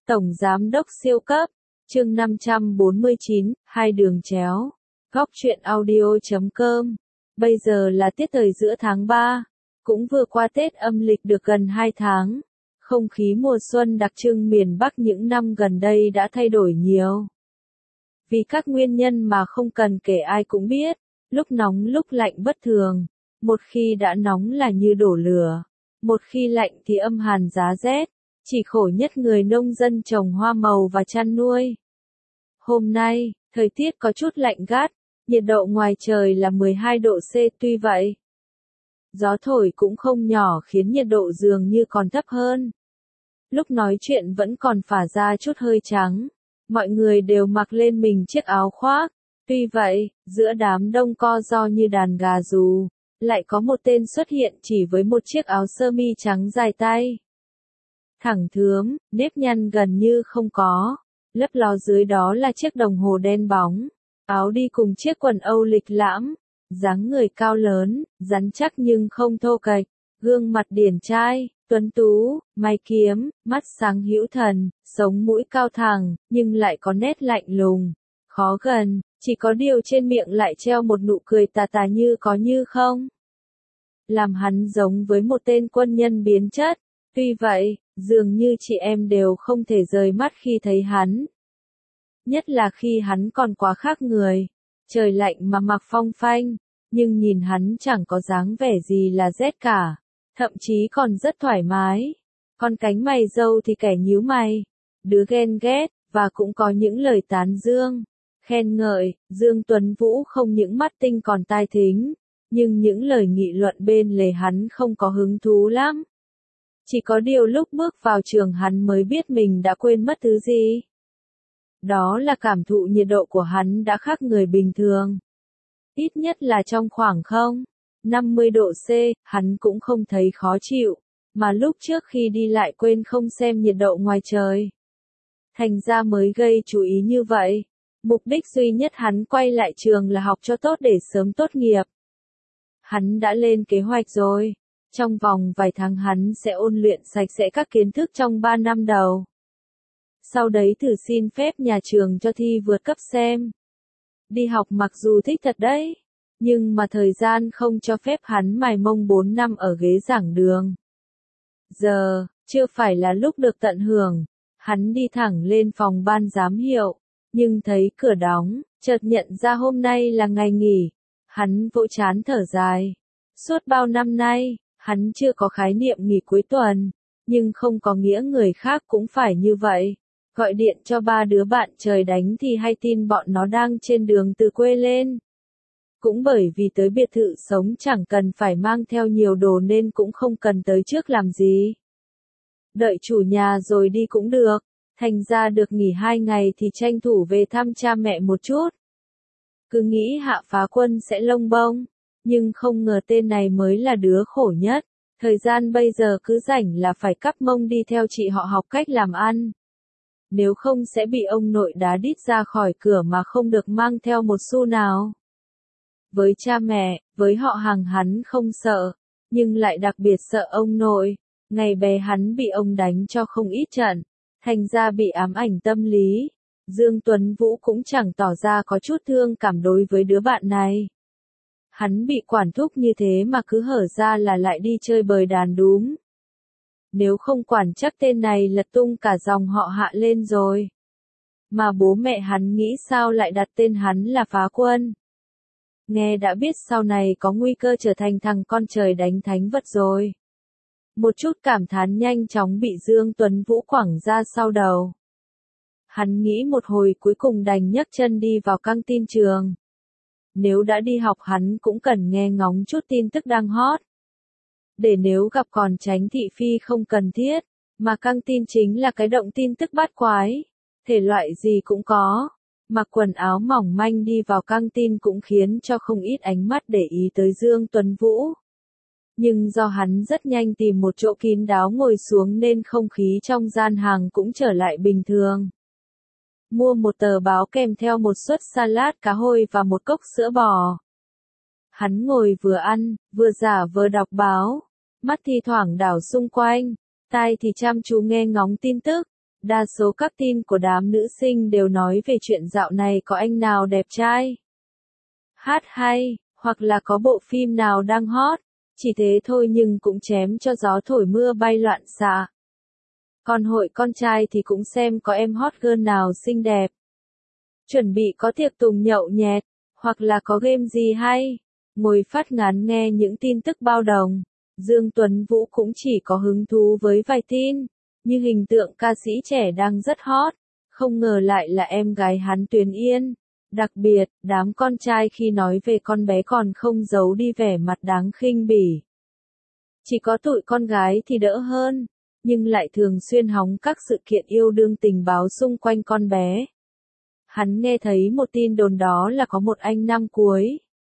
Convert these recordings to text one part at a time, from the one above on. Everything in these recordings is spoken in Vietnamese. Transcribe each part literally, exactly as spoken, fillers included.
Tổng Giám đốc siêu cấp, chương năm trăm bốn mươi chín, hai đường chéo. Góc truyện audio chấm com. Bây giờ là tiết thời giữa tháng ba, cũng vừa qua Tết âm lịch được gần hai tháng. Không khí mùa xuân đặc trưng miền Bắc những năm gần đây đã thay đổi nhiều. Vì các nguyên nhân mà không cần kể ai cũng biết, lúc nóng lúc lạnh bất thường. Một khi đã nóng là như đổ lửa, một khi lạnh thì âm hàn giá rét. Chỉ khổ nhất người nông dân trồng hoa màu và chăn nuôi. Hôm nay, thời tiết có chút lạnh gắt, nhiệt độ ngoài trời là mười hai độ C, tuy vậy, gió thổi cũng không nhỏ khiến nhiệt độ dường như còn thấp hơn. Lúc nói chuyện vẫn còn phả ra chút hơi trắng, mọi người đều mặc lên mình chiếc áo khoác. Tuy vậy, giữa đám đông co ro như đàn gà rú, lại có một tên xuất hiện chỉ với một chiếc áo sơ mi trắng dài tay. Thẳng thướm, nếp nhăn gần như không có, lấp ló dưới đó là chiếc đồng hồ đen bóng, áo đi cùng chiếc quần âu lịch lãm, dáng người cao lớn, rắn chắc nhưng không thô kệch, gương mặt điển trai, tuấn tú, mày kiếm, mắt sáng hữu thần, sống mũi cao thẳng, nhưng lại có nét lạnh lùng, khó gần, chỉ có điều trên miệng lại treo một nụ cười tà tà như có như không. Làm hắn giống với một tên quân nhân biến chất. Tuy vậy, dường như chị em đều không thể rời mắt khi thấy hắn. Nhất là khi hắn còn quá khác người. Trời lạnh mà mặc phong phanh, nhưng nhìn hắn chẳng có dáng vẻ gì là rét cả. Thậm chí còn rất thoải mái. Còn cánh mày râu thì kẻ nhíu mày. Đứa ghen ghét, và cũng có những lời tán dương. Khen ngợi, Dương Tuấn Vũ không những mắt tinh còn tai thính. Nhưng những lời nghị luận bên lề hắn không có hứng thú lắm. Chỉ có điều lúc bước vào trường hắn mới biết mình đã quên mất thứ gì. Đó là cảm thụ nhiệt độ của hắn đã khác người bình thường. Ít nhất là trong khoảng không, năm mươi độ C, hắn cũng không thấy khó chịu, mà lúc trước khi đi lại quên không xem nhiệt độ ngoài trời. Thành ra mới gây chú ý như vậy. Mục đích duy nhất hắn quay lại trường là học cho tốt để sớm tốt nghiệp. Hắn đã lên kế hoạch rồi. Trong vòng vài tháng hắn sẽ ôn luyện sạch sẽ các kiến thức trong ba năm đầu. Sau đấy thử xin phép nhà trường cho thi vượt cấp xem. Đi học mặc dù thích thật đấy, nhưng mà thời gian không cho phép hắn mài mông bốn năm ở ghế giảng đường. Giờ, chưa phải là lúc được tận hưởng, hắn đi thẳng lên phòng ban giám hiệu, nhưng thấy cửa đóng, chợt nhận ra hôm nay là ngày nghỉ. Hắn vỗ trán thở dài. Suốt bao năm nay, hắn chưa có khái niệm nghỉ cuối tuần, nhưng không có nghĩa người khác cũng phải như vậy. Gọi điện cho ba đứa bạn trời đánh thì hay tin bọn nó đang trên đường từ quê lên. Cũng bởi vì tới biệt thự sống chẳng cần phải mang theo nhiều đồ nên cũng không cần tới trước làm gì. Đợi chủ nhà rồi đi cũng được, thành ra được nghỉ hai ngày thì tranh thủ về thăm cha mẹ một chút. Cứ nghĩ Hạ Phá Quân sẽ lông bông. Nhưng không ngờ tên này mới là đứa khổ nhất. Thời gian bây giờ cứ rảnh là phải cắp mông đi theo chị họ học cách làm ăn. Nếu không sẽ bị ông nội đá đít ra khỏi cửa mà không được mang theo một xu nào. Với cha mẹ, với họ hàng hắn không sợ, nhưng lại đặc biệt sợ ông nội. Ngày bé hắn bị ông đánh cho không ít trận, thành ra bị ám ảnh tâm lý. Dương Tuấn Vũ cũng chẳng tỏ ra có chút thương cảm đối với đứa bạn này. Hắn bị quản thúc như thế mà cứ hở ra là lại đi chơi bời đàn đúm. Nếu không quản chắc tên này lật tung cả dòng họ Hạ lên rồi. Mà bố mẹ hắn nghĩ sao lại đặt tên hắn là Phá Quân. Nghe đã biết sau này có nguy cơ trở thành thằng con trời đánh thánh vật rồi. Một chút cảm thán nhanh chóng bị Dương Tuấn Vũ quẳng ra sau đầu. Hắn nghĩ một hồi cuối cùng đành nhấc chân đi vào căng tin trường. Nếu đã đi học hắn cũng cần nghe ngóng chút tin tức đang hot. Để nếu gặp còn tránh thị phi không cần thiết, mà căng tin chính là cái động tin tức bát quái. Thể loại gì cũng có. Mặc quần áo mỏng manh đi vào căng tin cũng khiến cho không ít ánh mắt để ý tới Dương Tuấn Vũ. Nhưng do hắn rất nhanh tìm một chỗ kín đáo ngồi xuống nên không khí trong gian hàng cũng trở lại bình thường. Mua một tờ báo kèm theo một suất salad cá hôi và một cốc sữa bò. Hắn ngồi vừa ăn, vừa giả vờ đọc báo, mắt thì thoảng đảo xung quanh, tai thì chăm chú nghe ngóng tin tức. Đa số các tin của đám nữ sinh đều nói về chuyện dạo này có anh nào đẹp trai, hát hay, hoặc là có bộ phim nào đang hot. Chỉ thế thôi nhưng cũng chém cho gió thổi mưa bay loạn xạ. Còn hội con trai thì cũng xem có em hot girl nào xinh đẹp. Chuẩn bị có tiệc tùng nhậu nhẹt, hoặc là có game gì hay. Ngồi phát ngán nghe những tin tức bao đồng. Dương Tuấn Vũ cũng chỉ có hứng thú với vài tin, như hình tượng ca sĩ trẻ đang rất hot, không ngờ lại là em gái hắn Tuyền Yên. Đặc biệt, đám con trai khi nói về con bé còn không giấu đi vẻ mặt đáng khinh bỉ. Chỉ có tụi con gái thì đỡ hơn, nhưng lại thường xuyên hóng các sự kiện yêu đương tình báo xung quanh con bé. Hắn nghe thấy một tin đồn đó là có một anh năm cuối,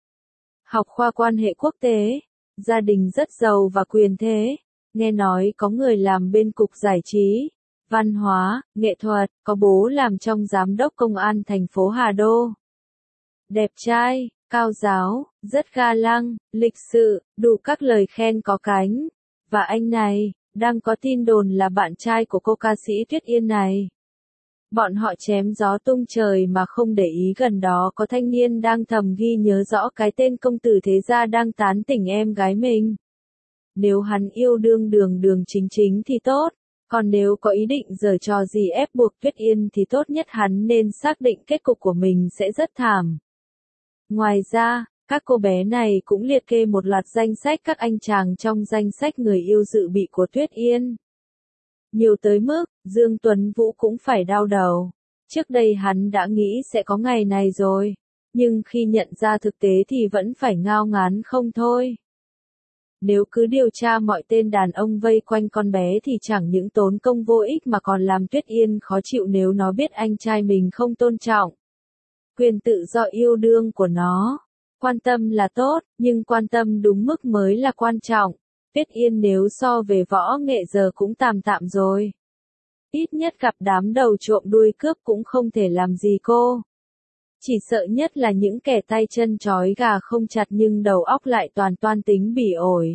học khoa quan hệ quốc tế, gia đình rất giàu và quyền thế, nghe nói có người làm bên cục giải trí, văn hóa, nghệ thuật, có bố làm trong giám đốc công an thành phố Hà Đô. Đẹp trai, cao giáo, rất ga lăng, lịch sự, đủ các lời khen có cánh. Và anh này, đang có tin đồn là bạn trai của cô ca sĩ Tuyết Yên này. Bọn họ chém gió tung trời mà không để ý gần đó có thanh niên đang thầm ghi nhớ rõ cái tên công tử thế gia đang tán tỉnh em gái mình. Nếu hắn yêu đương đường đường chính chính thì tốt, còn nếu có ý định giở trò gì ép buộc Tuyết Yên thì tốt nhất hắn nên xác định kết cục của mình sẽ rất thảm. Ngoài ra, các cô bé này cũng liệt kê một loạt danh sách các anh chàng trong danh sách người yêu dự bị của Tuyết Yên. Nhiều tới mức, Dương Tuấn Vũ cũng phải đau đầu. Trước đây hắn đã nghĩ sẽ có ngày này rồi, nhưng khi nhận ra thực tế thì vẫn phải ngao ngán không thôi. Nếu cứ điều tra mọi tên đàn ông vây quanh con bé thì chẳng những tốn công vô ích mà còn làm Tuyết Yên khó chịu nếu nó biết anh trai mình không tôn trọng quyền tự do yêu đương của nó. Quan tâm là tốt, nhưng quan tâm đúng mức mới là quan trọng. Tuyết Yên nếu so về võ nghệ giờ cũng tạm tạm rồi. Ít nhất gặp đám đầu trộm đuôi cướp cũng không thể làm gì cô. Chỉ sợ nhất là những kẻ tay chân trói gà không chặt nhưng đầu óc lại toàn toan tính bỉ ổi.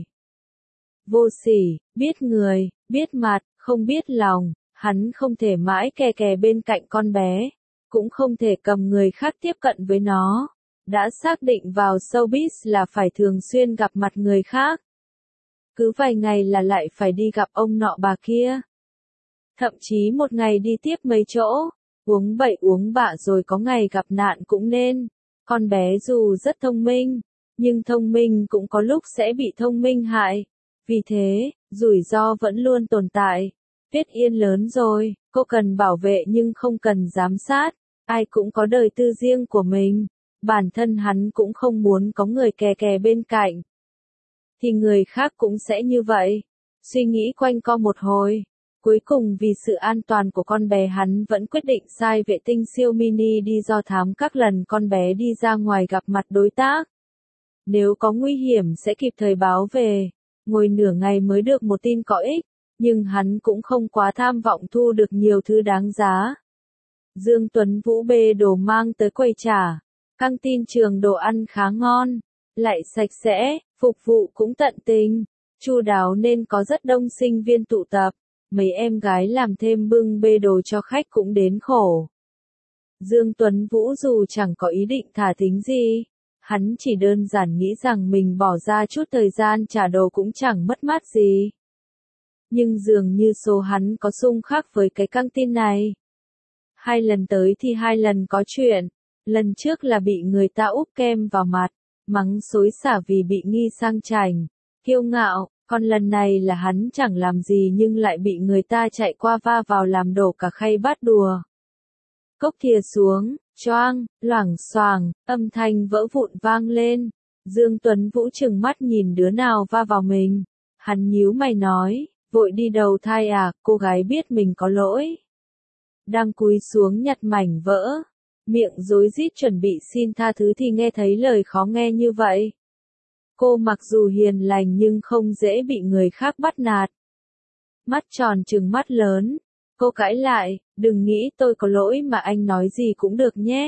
Vô sỉ, biết người, biết mặt, không biết lòng, hắn không thể mãi kè kè bên cạnh con bé, cũng không thể cầm người khác tiếp cận với nó. Đã xác định vào showbiz là phải thường xuyên gặp mặt người khác. Cứ vài ngày là lại phải đi gặp ông nọ bà kia. Thậm chí một ngày đi tiếp mấy chỗ, uống bậy uống bạ rồi có ngày gặp nạn cũng nên. Con bé dù rất thông minh, nhưng thông minh cũng có lúc sẽ bị thông minh hại. Vì thế, rủi ro vẫn luôn tồn tại. Tuyết Yên lớn rồi, cô cần bảo vệ nhưng không cần giám sát. Ai cũng có đời tư riêng của mình. Bản thân hắn cũng không muốn có người kè kè bên cạnh. Thì người khác cũng sẽ như vậy. Suy nghĩ quanh co một hồi. Cuối cùng vì sự an toàn của con bé hắn vẫn quyết định sai vệ tinh siêu mini đi do thám các lần con bé đi ra ngoài gặp mặt đối tác. Nếu có nguy hiểm sẽ kịp thời báo về. Ngồi nửa ngày mới được một tin có ích, nhưng hắn cũng không quá tham vọng thu được nhiều thứ đáng giá. Dương Tuấn Vũ bê đồ mang tới quầy trả. Căng tin trường đồ ăn khá ngon, lại sạch sẽ, phục vụ cũng tận tình, chu đáo nên có rất đông sinh viên tụ tập. Mấy em gái làm thêm bưng bê đồ cho khách cũng đến khổ. Dương Tuấn Vũ dù chẳng có ý định thả thính gì, hắn chỉ đơn giản nghĩ rằng mình bỏ ra chút thời gian trả đồ cũng chẳng mất mát gì. Nhưng dường như số hắn có xung khắc với cái căng tin này. Hai lần tới thì hai lần có chuyện. Lần trước là bị người ta úp kem vào mặt, mắng xối xả vì bị nghi sang chảnh, kiêu ngạo, còn lần này là hắn chẳng làm gì nhưng lại bị người ta chạy qua va vào làm đổ cả khay bát đùa. Cốc thìa xuống, choang, loảng xoảng, âm thanh vỡ vụn vang lên. Dương Tuấn Vũ trừng mắt nhìn đứa nào va vào mình. Hắn nhíu mày nói, vội đi đầu thai à, cô gái biết mình có lỗi. Đang cúi xuống nhặt mảnh vỡ. Miệng rối rít chuẩn bị xin tha thứ thì nghe thấy lời khó nghe như vậy. Cô mặc dù hiền lành nhưng không dễ bị người khác bắt nạt. Mắt tròn trừng mắt lớn. Cô cãi lại, đừng nghĩ tôi có lỗi mà anh nói gì cũng được nhé.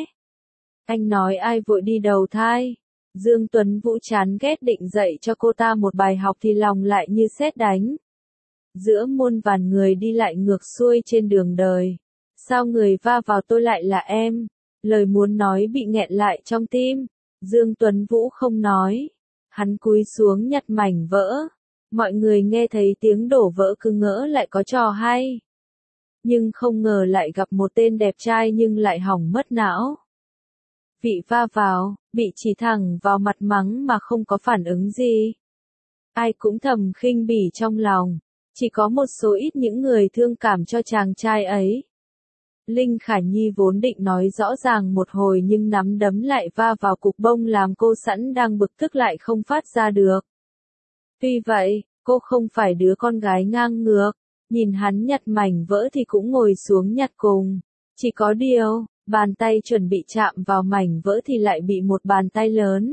Anh nói ai vội đi đầu thai. Dương Tuấn Vũ chán ghét định dạy cho cô ta một bài học thì lòng lại như sét đánh. Giữa muôn vàn người đi lại ngược xuôi trên đường đời. Sao người va vào tôi lại là em? Lời muốn nói bị nghẹn lại trong tim. Dương Tuấn Vũ không nói. Hắn cúi xuống nhặt mảnh vỡ. Mọi người nghe thấy tiếng đổ vỡ cứ ngỡ lại có trò hay. Nhưng không ngờ lại gặp một tên đẹp trai nhưng lại hỏng mất não. Vị va vào, bị chỉ thẳng vào mặt mắng mà không có phản ứng gì. Ai cũng thầm khinh bỉ trong lòng. Chỉ có một số ít những người thương cảm cho chàng trai ấy. Linh Khả Nhi vốn định nói rõ ràng một hồi nhưng nắm đấm lại va vào cục bông làm cô sẵn đang bực tức lại không phát ra được. Tuy vậy, cô không phải đứa con gái ngang ngược. Nhìn hắn nhặt mảnh vỡ thì cũng ngồi xuống nhặt cùng. Chỉ có điều, bàn tay chuẩn bị chạm vào mảnh vỡ thì lại bị một bàn tay lớn.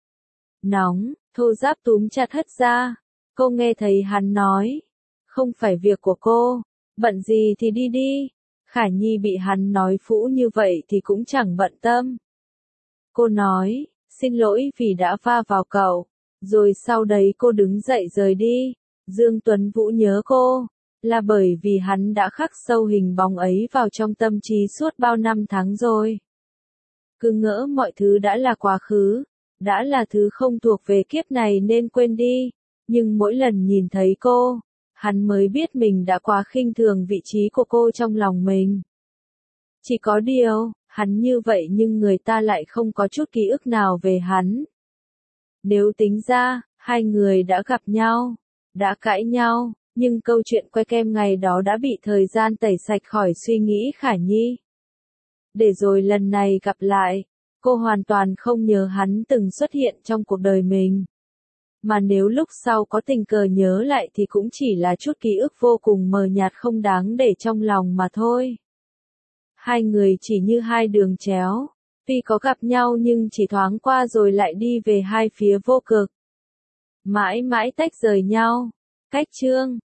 Nóng, thô ráp túm chặt hất ra. Cô nghe thấy hắn nói. Không phải việc của cô, bận gì thì đi đi. Khả Nhi bị hắn nói phũ như vậy thì cũng chẳng bận tâm. Cô nói, xin lỗi vì đã va vào cậu. Rồi sau đấy cô đứng dậy rời đi. Dương Tuấn Vũ nhớ cô, là bởi vì hắn đã khắc sâu hình bóng ấy vào trong tâm trí suốt bao năm tháng rồi. Cứ ngỡ mọi thứ đã là quá khứ, đã là thứ không thuộc về kiếp này nên quên đi. Nhưng mỗi lần nhìn thấy cô, hắn mới biết mình đã quá khinh thường vị trí của cô trong lòng mình. Chỉ có điều, hắn như vậy nhưng người ta lại không có chút ký ức nào về hắn. Nếu tính ra, hai người đã gặp nhau, đã cãi nhau, nhưng câu chuyện que kem ngày đó đã bị thời gian tẩy sạch khỏi suy nghĩ Khả Nhi. Để rồi lần này gặp lại, cô hoàn toàn không nhớ hắn từng xuất hiện trong cuộc đời mình. Mà nếu lúc sau có tình cờ nhớ lại thì cũng chỉ là chút ký ức vô cùng mờ nhạt không đáng để trong lòng mà thôi. Hai người chỉ như hai đường chéo, tuy có gặp nhau nhưng chỉ thoáng qua rồi lại đi về hai phía vô cực. Mãi mãi tách rời nhau. Cách chương